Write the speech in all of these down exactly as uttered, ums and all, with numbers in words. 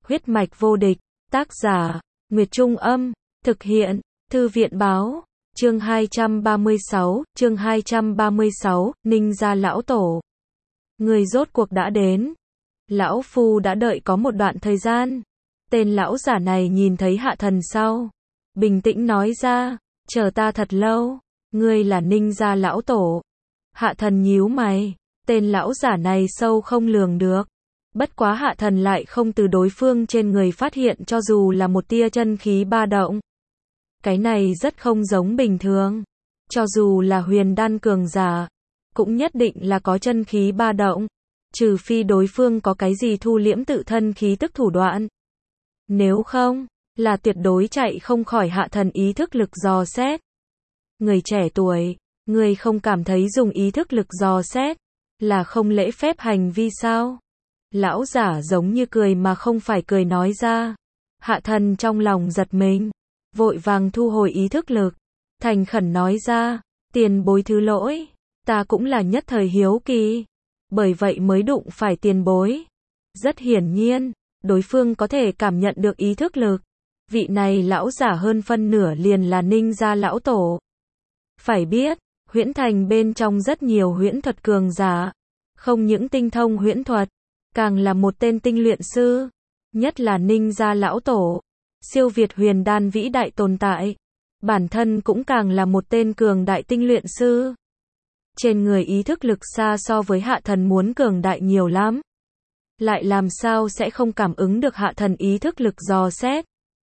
Huyết mạch vô địch, tác giả, Nguyệt Trung Âm, thực hiện, Thư viện Báo, chương hai trăm ba mươi sáu, chương hai trăm ba mươi sáu, Ninh gia lão tổ. Người rốt cuộc đã đến. Lão Phu đã đợi có một đoạn thời gian. Tên lão giả này nhìn thấy Hạ Thần sau, bình tĩnh nói ra, chờ ta thật lâu, ngươi là Ninh gia lão tổ. Hạ Thần nhíu mày, tên lão giả này sâu không lường được. Bất quá Hạ Thần lại không từ đối phương trên người phát hiện cho dù là một tia chân khí ba động. Cái này rất không giống bình thường. Cho dù là huyền đan cường giả, cũng nhất định là có chân khí ba động. Trừ phi đối phương có cái gì thu liễm tự thân khí tức thủ đoạn. Nếu không, là tuyệt đối chạy không khỏi Hạ Thần ý thức lực dò xét. Người trẻ tuổi, người không cảm thấy dùng ý thức lực dò xét là không lễ phép hành vi sao? Lão giả giống như cười mà không phải cười nói ra. Hạ Thần trong lòng giật mình, vội vàng thu hồi ý thức lực, thành khẩn nói ra, tiền bối thứ lỗi, ta cũng là nhất thời hiếu kỳ, bởi vậy mới đụng phải tiền bối. Rất hiển nhiên, đối phương có thể cảm nhận được ý thức lực. Vị này lão giả hơn phân nửa liền là Ninh gia lão tổ. Phải biết, huyễn thành bên trong rất nhiều huyễn thuật cường giả, không những tinh thông huyễn thuật, càng là một tên tinh luyện sư, nhất là Ninh gia lão tổ, siêu việt huyền đan vĩ đại tồn tại, bản thân cũng càng là một tên cường đại tinh luyện sư. Trên người ý thức lực xa so với Hạ Thần muốn cường đại nhiều lắm. Lại làm sao sẽ không cảm ứng được Hạ Thần ý thức lực dò xét.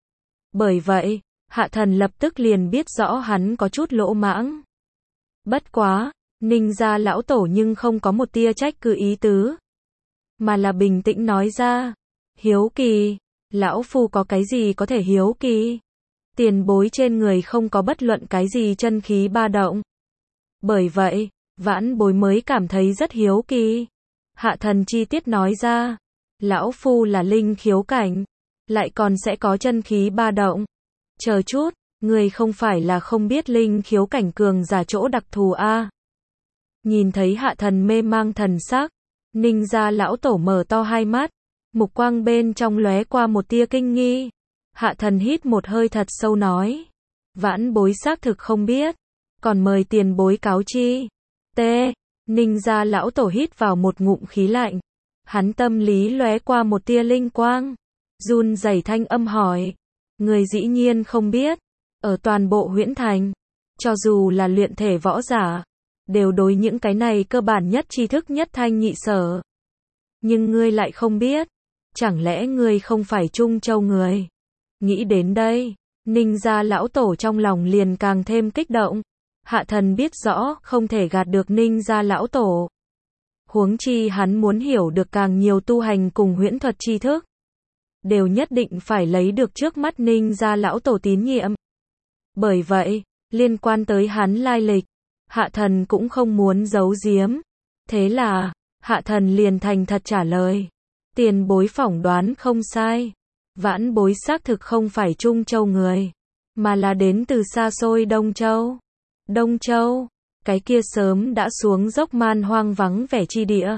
Bởi vậy, Hạ Thần lập tức liền biết rõ hắn có chút lỗ mãng. Bất quá, Ninh gia lão tổ nhưng không có một tia trách cứ ý tứ, mà là bình tĩnh nói ra, hiếu kỳ, lão phu có cái gì có thể hiếu kỳ? Tiền bối trên người không có bất luận cái gì chân khí ba động. Bởi vậy, vãn bối mới cảm thấy rất hiếu kỳ. Hạ Thần chi tiết nói ra, lão phu là linh khiếu cảnh, lại còn sẽ có chân khí ba động. Chờ chút, người không phải là không biết linh khiếu cảnh cường giả chỗ đặc thù a? Nhìn thấy Hạ Thần mê mang thần sắc, Ninh gia lão tổ mở to hai mắt, mục quang bên trong lóe qua một tia kinh nghi. Hạ Thần hít một hơi thật sâu nói, vãn bối xác thực không biết, còn mời tiền bối cáo chi. T. Ninh gia lão tổ hít vào một ngụm khí lạnh, hắn tâm lý lóe qua một tia linh quang, run rẩy thanh âm hỏi, người dĩ nhiên không biết, ở toàn bộ huyễn thành, cho dù là luyện thể võ giả, đều đối những cái này cơ bản nhất tri thức nhất thanh nhị sở. Nhưng ngươi lại không biết, chẳng lẽ ngươi không phải Trung Châu người? Nghĩ đến đây, Ninh gia lão tổ trong lòng liền càng thêm kích động. Hạ Thần biết rõ, không thể gạt được Ninh gia lão tổ. Huống chi hắn muốn hiểu được càng nhiều tu hành cùng huyễn thuật tri thức, đều nhất định phải lấy được trước mắt Ninh gia lão tổ tín nhiệm. Bởi vậy, liên quan tới hắn lai lịch, Hạ Thần cũng không muốn giấu giếm. Thế là, Hạ Thần liền thành thật trả lời. Tiền bối phỏng đoán không sai. Vãn bối xác thực không phải Trung Châu người, mà là đến từ xa xôi Đông Châu. Đông Châu, cái kia sớm đã xuống dốc man hoang vắng vẻ chi địa.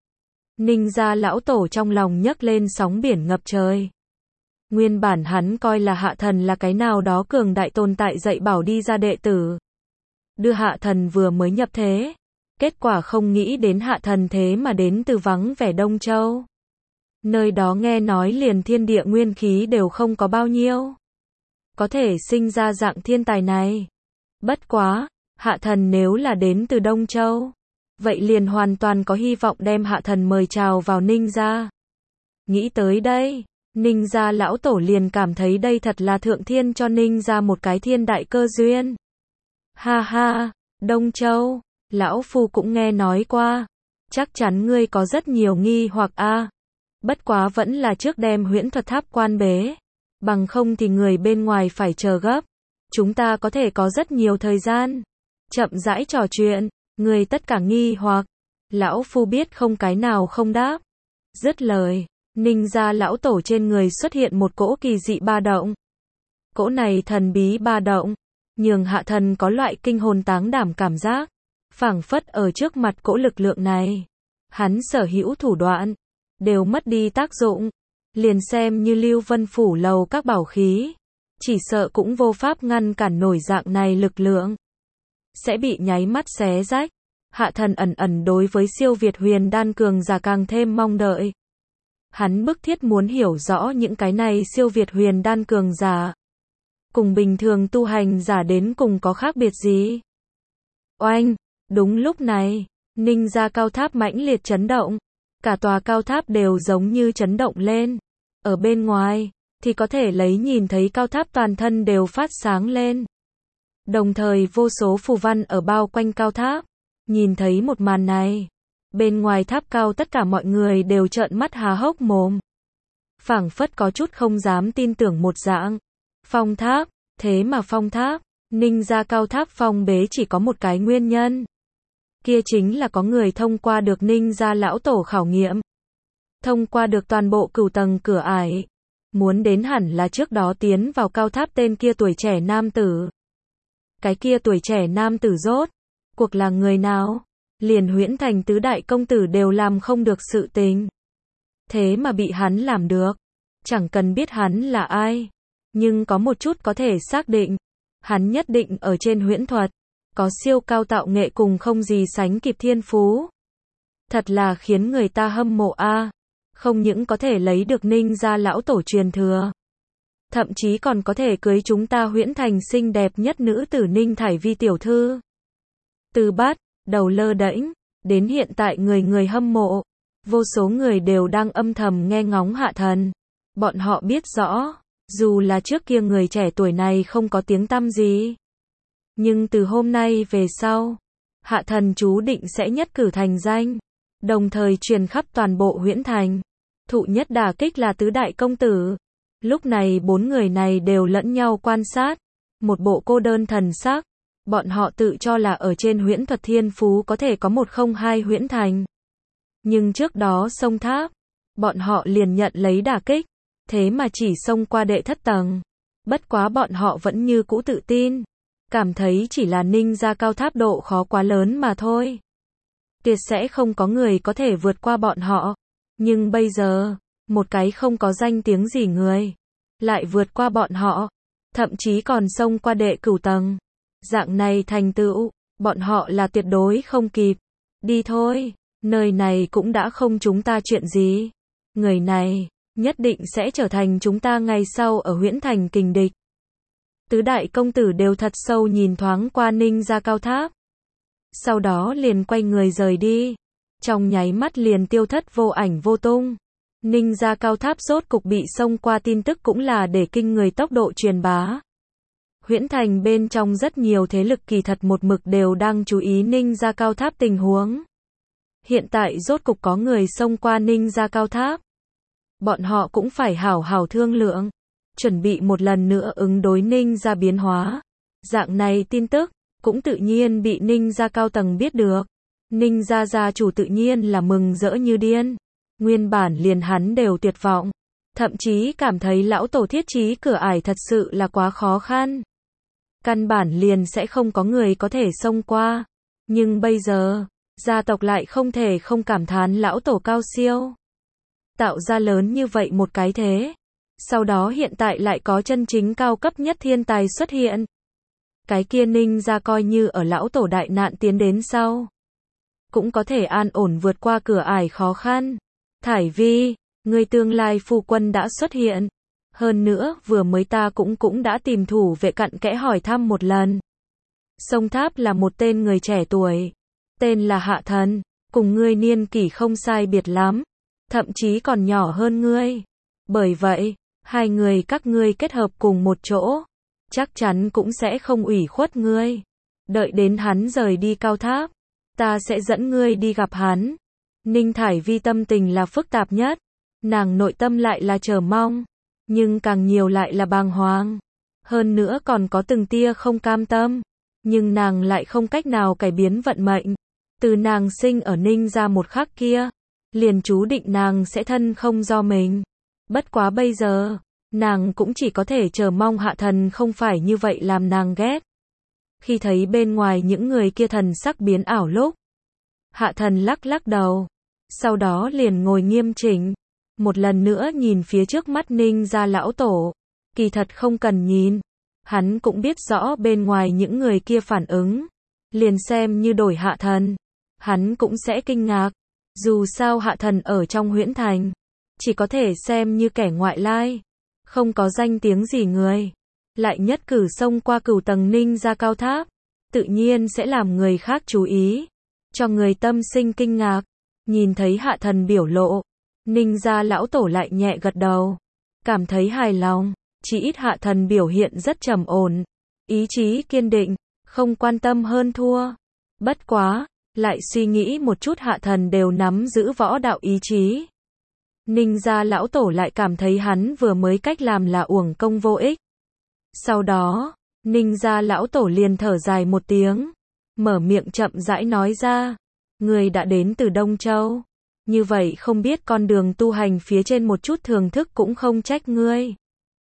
Ninh gia lão tổ trong lòng nhấc lên sóng biển ngập trời. Nguyên bản hắn coi là Hạ Thần là cái nào đó cường đại tồn tại dạy bảo đi ra đệ tử, đưa Hạ Thần vừa mới nhập thế. Kết quả không nghĩ đến Hạ Thần thế mà đến từ vắng vẻ Đông Châu. Nơi đó nghe nói liền thiên địa nguyên khí đều không có bao nhiêu, có thể sinh ra dạng thiên tài này. Bất quá, Hạ Thần nếu là đến từ Đông Châu, vậy liền hoàn toàn có hy vọng đem Hạ Thần mời chào vào Ninh gia. Nghĩ tới đây, Ninh gia lão tổ liền cảm thấy đây thật là thượng thiên cho Ninh gia một cái thiên đại cơ duyên. Ha ha, Đông Châu, lão phu cũng nghe nói qua, chắc chắn ngươi có rất nhiều nghi hoặc a. Bất quá vẫn là trước đem huyễn thuật tháp quan bế, bằng không thì người bên ngoài phải chờ gấp. Chúng ta có thể có rất nhiều thời gian, chậm rãi trò chuyện, người tất cả nghi hoặc, lão phu biết không cái nào không đáp. Dứt lời, Ninh gia lão tổ trên người xuất hiện một cỗ kỳ dị ba động. Cỗ này thần bí ba động, nhường Hạ Thần có loại kinh hồn táng đảm cảm giác, phảng phất ở trước mặt cỗ lực lượng này, hắn sở hữu thủ đoạn đều mất đi tác dụng. liền xem như Lưu Vân phủ lầu các bảo khí, chỉ sợ cũng vô pháp ngăn cản nổi dạng này lực lượng, sẽ bị nháy mắt xé rách. Hạ Thần ẩn ẩn đối với siêu việt huyền đan cường giả càng thêm mong đợi. Hắn bức thiết muốn hiểu rõ những cái này siêu việt huyền đan cường giả, cùng bình thường tu hành giả đến cùng có khác biệt gì. Oanh, đúng lúc này, Ninh gia cao tháp mãnh liệt chấn động, cả tòa cao tháp đều giống như chấn động lên. Ở bên ngoài, thì có thể lấy nhìn thấy cao tháp toàn thân đều phát sáng lên. Đồng thời vô số phù văn ở bao quanh cao tháp. Nhìn thấy một màn này, bên ngoài tháp cao tất cả mọi người đều trợn mắt há hốc mồm. Phảng phất có chút không dám tin tưởng một dạng. Phong tháp, thế mà phong tháp, Ninh gia cao tháp phong bế chỉ có một cái nguyên nhân. Kia chính là có người thông qua được Ninh gia lão tổ khảo nghiệm. Thông qua được toàn bộ cửu tầng cửa ải. Muốn đến hẳn là trước đó tiến vào cao tháp tên kia tuổi trẻ nam tử. Cái kia tuổi trẻ nam tử rốt cuộc là người nào? Liền Huyễn Thành tứ đại công tử đều làm không được sự tình. Thế mà bị hắn làm được. Chẳng cần biết hắn là ai. Nhưng có một chút có thể xác định. Hắn nhất định ở trên huyễn thuật. Có siêu cao tạo nghệ cùng không gì sánh kịp thiên phú. Thật là khiến người ta hâm mộ a. Không những có thể lấy được Ninh gia lão tổ truyền thừa. Thậm chí còn có thể cưới chúng ta Huyễn Thành xinh đẹp nhất nữ tử Ninh Thải Vi tiểu thư. Từ bắt đầu lơ đễnh, đến hiện tại người người hâm mộ, vô số người đều đang âm thầm nghe ngóng Hạ Thần. Bọn họ biết rõ, dù là trước kia người trẻ tuổi này không có tiếng tăm gì, nhưng từ hôm nay về sau, Hạ Thần chú định sẽ nhất cử thành danh, đồng thời truyền khắp toàn bộ Huyễn Thành. Thụ nhất đả kích là tứ đại công tử. Lúc này bốn người này đều lẫn nhau quan sát, một bộ cô đơn thần sắc. Bọn họ tự cho là ở trên huyễn thuật thiên phú có thể có một không hai Huyễn Thành. Nhưng trước đó xông tháp, bọn họ liền nhận lấy đả kích, thế mà chỉ xông qua đệ thất tầng. Bất quá bọn họ vẫn như cũ tự tin, cảm thấy chỉ là Ninh gia cao tháp độ khó quá lớn mà thôi. Tuyệt sẽ không có người có thể vượt qua bọn họ. Nhưng bây giờ, một cái không có danh tiếng gì người, lại vượt qua bọn họ, thậm chí còn xông qua đệ cửu tầng. Dạng này thành tựu, bọn họ là tuyệt đối không kịp. Đi thôi, nơi này cũng đã không chúng ta chuyện gì. Người này, nhất định sẽ trở thành chúng ta ngày sau ở Huyễn Thành kình địch. Tứ đại công tử đều thật sâu nhìn thoáng qua Ninh gia cao tháp. Sau đó liền quay người rời đi. Trong nháy mắt liền tiêu thất vô ảnh vô tung. Ninh gia cao tháp rốt cục bị xông qua tin tức cũng là để kinh người tốc độ truyền bá. Huyễn Thành bên trong rất nhiều thế lực kỳ thật một mực đều đang chú ý Ninh gia cao tháp tình huống. Hiện tại rốt cục có người xông qua Ninh gia cao tháp. Bọn họ cũng phải hảo hảo thương lượng, chuẩn bị một lần nữa ứng đối Ninh gia biến hóa. Dạng này tin tức, cũng tự nhiên bị Ninh gia cao tầng biết được. Ninh gia gia chủ tự nhiên là mừng rỡ như điên. Nguyên bản liền hắn đều tuyệt vọng. Thậm chí cảm thấy lão tổ thiết trí cửa ải thật sự là quá khó khăn. Căn bản liền sẽ không có người có thể xông qua. Nhưng bây giờ, gia tộc lại không thể không cảm thán lão tổ cao siêu. Tạo ra lớn như vậy một cái thế. Sau đó hiện tại lại có chân chính cao cấp nhất thiên tài xuất hiện. Cái kia Ninh gia coi như ở lão tổ đại nạn tiến đến sau, cũng có thể an ổn vượt qua cửa ải khó khăn. Thải Vi, người tương lai phu quân đã xuất hiện. Hơn nữa, vừa mới ta cũng cũng đã tìm thủ vệ cặn kẽ hỏi thăm một lần. Sông Tháp là một tên người trẻ tuổi, tên là Hạ Thần, cùng ngươi niên kỷ không sai biệt lắm, thậm chí còn nhỏ hơn ngươi. Bởi vậy, hai người các ngươi kết hợp cùng một chỗ, chắc chắn cũng sẽ không ủy khuất ngươi. Đợi đến hắn rời đi cao tháp, ta sẽ dẫn ngươi đi gặp hắn. Ninh Thải Vi tâm tình là phức tạp nhất, nàng nội tâm lại là chờ mong, nhưng càng nhiều lại là bàng hoàng. Hơn nữa còn có từng tia không cam tâm, nhưng nàng lại không cách nào cải biến vận mệnh. Từ nàng sinh ở Ninh gia một khắc kia, liền chú định nàng sẽ thân không do mình. Bất quá bây giờ, nàng cũng chỉ có thể chờ mong Hạ Thần không phải như vậy làm nàng ghét. Khi thấy bên ngoài những người kia thần sắc biến ảo lúc, Hạ Thần lắc lắc đầu, sau đó liền ngồi nghiêm chỉnh. một lần nữa nhìn phía trước mắt Ninh gia lão tổ. Kỳ thật không cần nhìn. Hắn cũng biết rõ bên ngoài những người kia phản ứng. Liền xem như đổi Hạ Thần. Hắn cũng sẽ kinh ngạc. Dù sao Hạ Thần ở trong huyễn thành. Chỉ có thể xem như kẻ ngoại lai. Không có danh tiếng gì người. Lại nhất cử xông qua cửu tầng Ninh gia cao tháp. Tự nhiên sẽ làm người khác chú ý. Cho người tâm sinh kinh ngạc. Nhìn thấy Hạ Thần biểu lộ. Ninh gia lão tổ lại nhẹ gật đầu. Cảm thấy hài lòng. Chỉ ít Hạ Thần biểu hiện rất trầm ổn. Ý chí kiên định. Không quan tâm hơn thua. Bất quá. Lại suy nghĩ một chút Hạ Thần đều nắm giữ võ đạo ý chí. Ninh gia lão tổ lại cảm thấy hắn vừa mới cách làm là uổng công vô ích. Sau đó, Ninh gia lão tổ liền thở dài một tiếng. Mở miệng chậm rãi nói ra. Người đã đến từ Đông Châu. Như vậy không biết con đường tu hành phía trên một chút thưởng thức cũng không trách ngươi.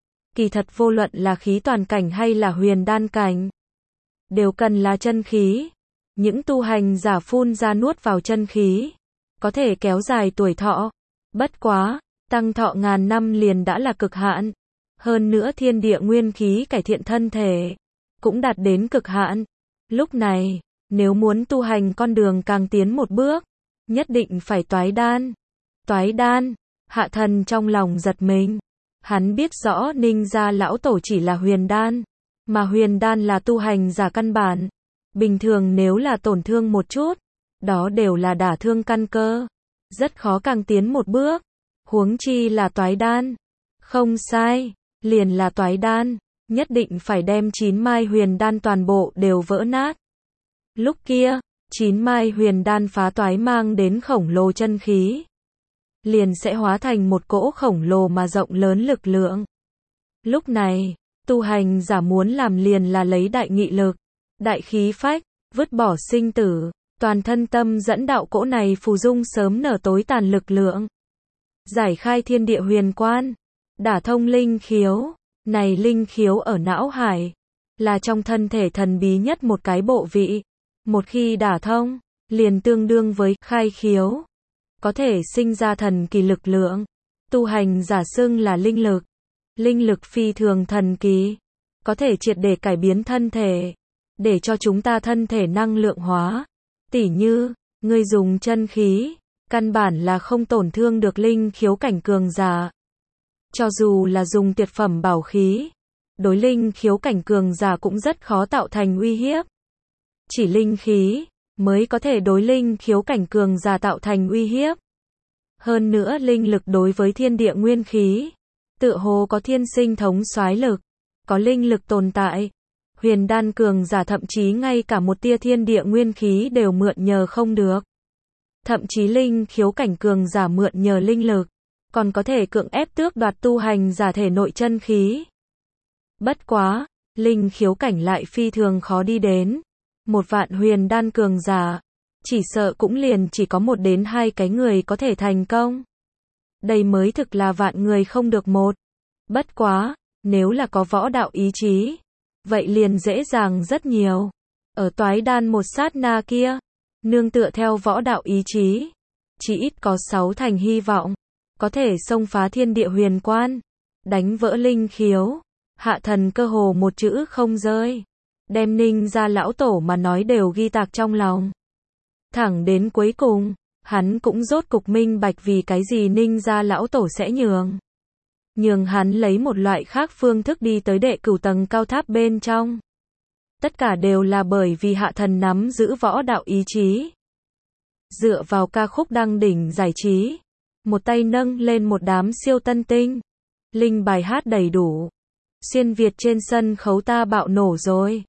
Kỳ thật vô luận là khí toàn cảnh hay là huyền đan cảnh. Đều cần là chân khí. Những tu hành giả phun ra nuốt vào chân khí. Có thể kéo dài tuổi thọ. Bất quá, tăng thọ ngàn năm liền đã là cực hạn. Hơn nữa thiên địa nguyên khí cải thiện thân thể. Cũng đạt đến cực hạn. Lúc này, nếu muốn tu hành con đường càng tiến một bước. Nhất định phải toái đan. Toái đan, Hạ Thần trong lòng giật mình. Hắn biết rõ Ninh gia lão tổ chỉ là huyền đan. Mà huyền đan là tu hành giả căn bản. Bình thường nếu là tổn thương một chút. Đó đều là đả thương căn cơ. Rất khó càng tiến một bước. Huống chi là toái đan. Không sai, liền là toái đan. Nhất định phải đem chín mai huyền đan toàn bộ đều vỡ nát. Lúc kia, chín mai huyền đan phá toái mang đến khổng lồ chân khí. Liền sẽ hóa thành một cỗ khổng lồ mà rộng lớn lực lượng. Lúc này, tu hành giả muốn làm liền là lấy đại nghị lực, đại khí phách, vứt bỏ sinh tử, toàn thân tâm dẫn đạo cỗ này phù dung sớm nở tối tàn lực lượng. Giải khai thiên địa huyền quan, đả thông linh khiếu, này linh khiếu ở não hải, là trong thân thể thần bí nhất một cái bộ vị. Một khi đả thông, liền tương đương với khai khiếu. Có thể sinh ra thần kỳ lực lượng. Tu hành giả xưng là linh lực. Linh lực phi thường thần kỳ. Có thể triệt để cải biến thân thể. Để cho chúng ta thân thể năng lượng hóa. Tỉ như, ngươi dùng chân khí. Căn bản là không tổn thương được linh khiếu cảnh cường giả. Cho dù là dùng tuyệt phẩm bảo khí. Đối linh khiếu cảnh cường giả cũng rất khó tạo thành uy hiếp. Chỉ linh khí mới có thể đối linh khiếu cảnh cường giả tạo thành uy hiếp. Hơn nữa linh lực đối với thiên địa nguyên khí, tựa hồ có thiên sinh thống soái lực, có linh lực tồn tại. Huyền đan cường giả thậm chí ngay cả một tia thiên địa nguyên khí đều mượn nhờ không được. Thậm chí linh khiếu cảnh cường giả mượn nhờ linh lực, còn có thể cưỡng ép tước đoạt tu hành giả thể nội chân khí. Bất quá, linh khiếu cảnh lại phi thường khó đi đến. Một vạn huyền đan cường giả, chỉ sợ cũng liền chỉ có một đến hai cái người có thể thành công. Đây mới thực là vạn người không được một. Bất quá, nếu là có võ đạo ý chí, vậy liền dễ dàng rất nhiều. Ở toái đan một sát na kia, nương tựa theo võ đạo ý chí, chỉ ít có sáu thành hy vọng, có thể xông phá thiên địa huyền quan, đánh vỡ linh khiếu. Hạ Thần cơ hồ một chữ không rơi. Đem Ninh gia lão tổ mà nói đều ghi tạc trong lòng. Thẳng đến cuối cùng, hắn cũng rốt cục minh bạch vì cái gì Ninh gia lão tổ sẽ nhường. Nhường hắn lấy một loại khác phương thức đi tới đệ cửu tầng cao tháp bên trong. Tất cả đều là bởi vì Hạ Thần nắm giữ võ đạo ý chí. Dựa vào ca khúc đăng đỉnh giải trí. Một tay nâng lên một đám siêu tân tinh. Linh bài hát đầy đủ. Xuyên Việt trên sân khấu ta bạo nổ rồi.